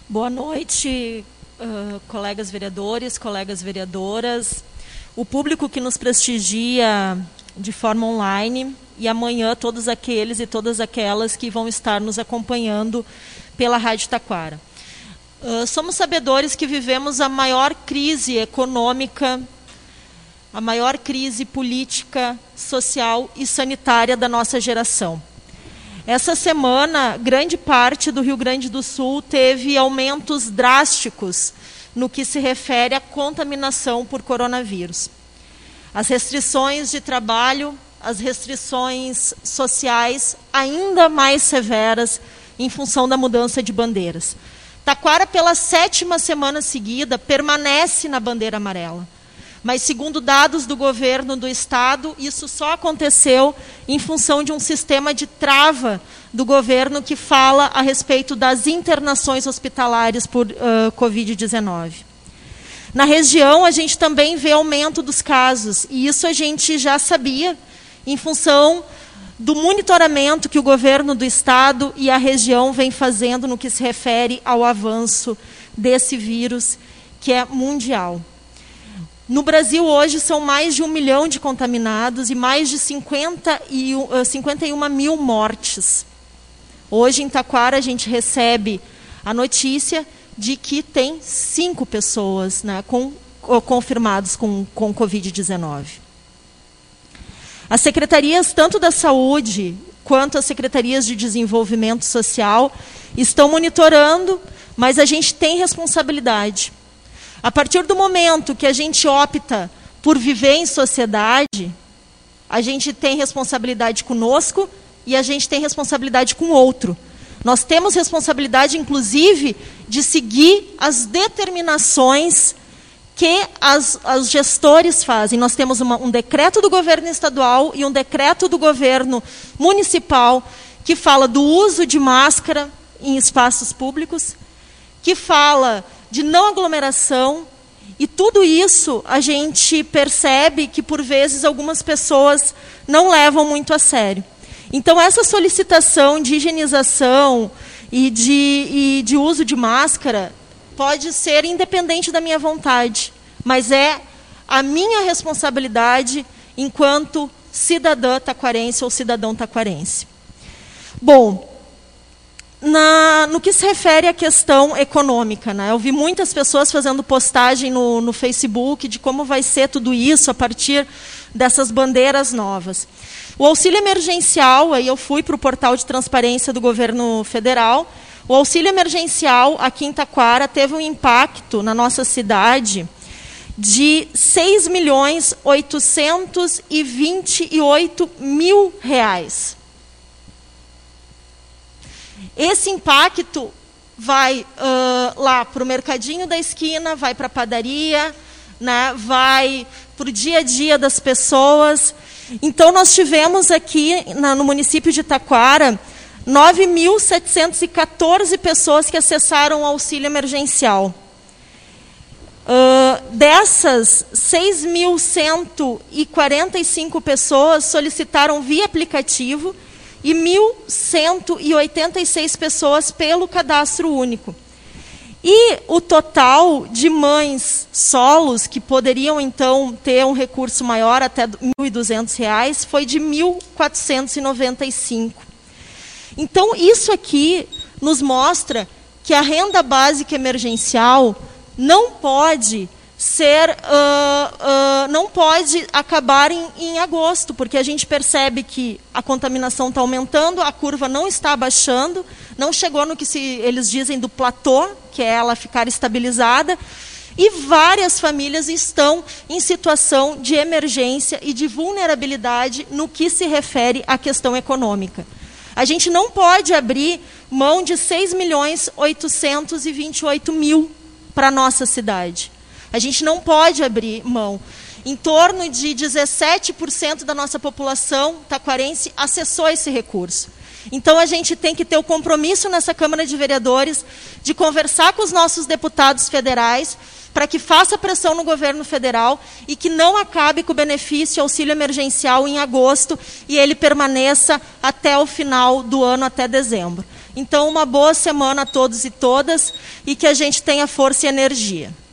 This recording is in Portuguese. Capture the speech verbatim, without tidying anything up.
Boa noite, uh, colegas vereadores, colegas vereadoras, o público que nos prestigia de forma online e amanhã todos aqueles e todas aquelas que vão estar nos acompanhando pela Rádio Taquara. Uh, somos sabedores que vivemos a maior crise econômica, a maior crise política, social e sanitária da nossa geração. Essa semana, grande parte do Rio Grande do Sul teve aumentos drásticos no que se refere à contaminação por coronavírus. As restrições de trabalho, as restrições sociais ainda mais severas em função da mudança de bandeiras. Taquara, pela sétima semana seguida, permanece na bandeira amarela. Mas, segundo dados do governo do Estado, isso só aconteceu em função de um sistema de trava do governo que fala a respeito das internações hospitalares por uh, covid dezenove. Na região, a gente também vê aumento dos casos, e isso a gente já sabia em função do monitoramento que o governo do Estado e a região vem fazendo no que se refere ao avanço desse vírus, que é mundial. No Brasil, hoje, são mais de um milhão de contaminados e mais de cinquenta e uma mil mortes. Hoje, em Taquara, a gente recebe a notícia de que tem cinco pessoas, né, com, confirmadas com, com covid dezenove. As secretarias, tanto da saúde quanto as secretarias de desenvolvimento social, estão monitorando, mas a gente tem responsabilidade. A partir do momento que a gente opta por viver em sociedade, a gente tem responsabilidade conosco e a gente tem responsabilidade com o outro. Nós temos responsabilidade, inclusive, de seguir as determinações que as, os gestores fazem. Nós temos uma, um decreto do governo estadual e um decreto do governo municipal que fala do uso de máscara em espaços públicos, que fala de não aglomeração, e tudo isso a gente percebe que, por vezes, algumas pessoas não levam muito a sério. Então, essa solicitação de higienização e de, e de uso de máscara pode ser independente da minha vontade, mas é a minha responsabilidade enquanto cidadã taquarense ou cidadão taquarense. Bom, Na, no que se refere à questão econômica, né? Eu vi muitas pessoas fazendo postagem no, no Facebook de como vai ser tudo isso a partir dessas bandeiras novas. O auxílio emergencial, aí eu fui para o portal de transparência do governo federal, o auxílio emergencial aqui em Taquara teve um impacto na nossa cidade de seis milhões oitocentos e vinte e oito mil reais. Esse impacto vai uh, lá para o mercadinho da esquina, vai para a padaria, né, vai para o dia a dia das pessoas. Então, nós tivemos aqui na, no município de Taquara nove mil setecentas e quatorze pessoas que acessaram o auxílio emergencial. Uh, dessas, seis mil cento e quarenta e cinco pessoas solicitaram via aplicativo e mil cento e oitenta e seis pessoas pelo cadastro único. E o total de mães solos, que poderiam, então, ter um recurso maior, até mil e duzentos reais, foi de mil quatrocentos e noventa e cinco. Então, isso aqui nos mostra que a renda básica emergencial não pode ser, uh, uh, não pode acabar em, em agosto, porque a gente percebe que a contaminação está aumentando, a curva não está abaixando, não chegou no que se, eles dizem do platô, que é ela ficar estabilizada, e várias famílias estão em situação de emergência e de vulnerabilidade no que se refere à questão econômica. A gente não pode abrir mão de seis milhões oitocentos e vinte e oito mil para a nossa cidade. A gente não pode abrir mão. Em torno de dezessete por cento da nossa população taquarense acessou esse recurso. Então, a gente tem que ter o compromisso nessa Câmara de Vereadores de conversar com os nossos deputados federais para que faça pressão no governo federal e que não acabe com o benefício auxílio emergencial em agosto e ele permaneça até o final do ano, até dezembro. Então, uma boa semana a todos e todas e que a gente tenha força e energia.